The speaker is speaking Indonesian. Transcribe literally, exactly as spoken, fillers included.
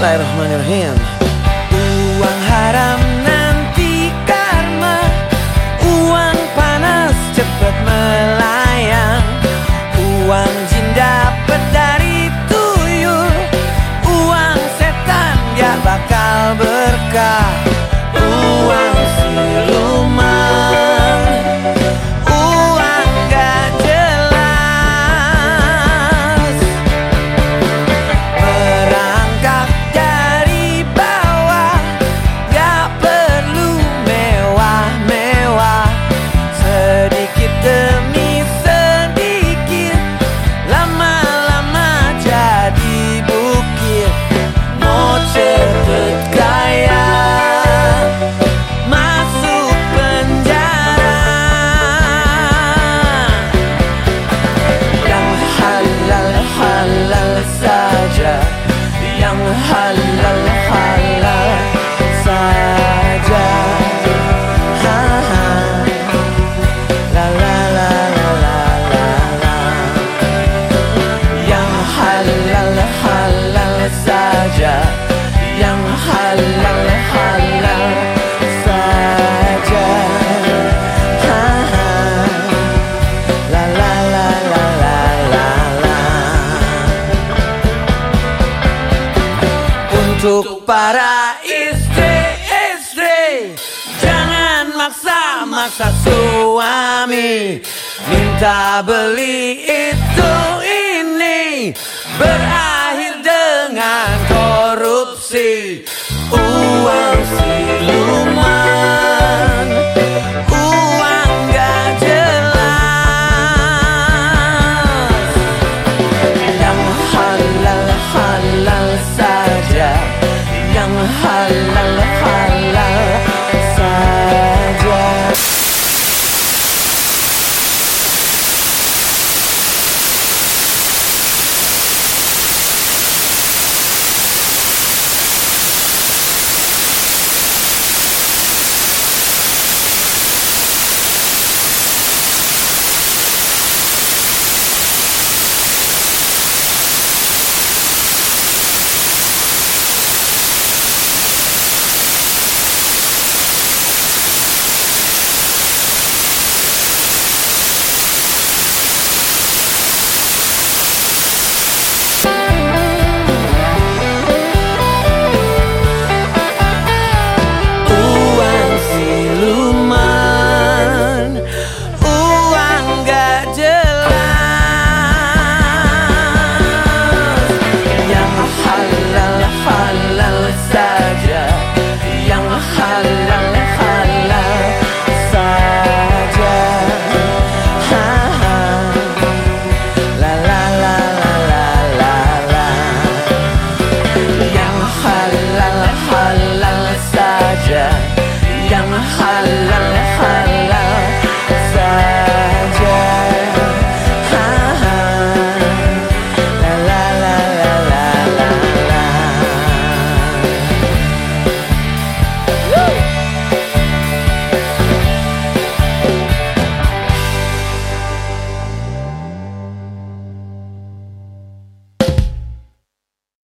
Bismillahirrahmanirrahim. Uang haram nanti karma, uang panas cepet melayang, uang jin dapat dari tuyul, uang setan gak bakal berkah, uang siluman, uang gak jelas, merangkak dari bawah, gak perlu mewah-mewah, sedikit demi sedikit, lama-lama jadi bukit. Mau cepet kaya, masuk penjara, yang halal-halal saja, yang halal-halal saja. Ha, ha. La, la, la, la, la, la, la. Yang halal-halal saja, yang halal-halal saja. Ha, ha. La, la, la, la, la, la, la. Untuk para istri-istri, jangan maksa-maksa suami, minta beli itu ini, berakhir dengan korupsi.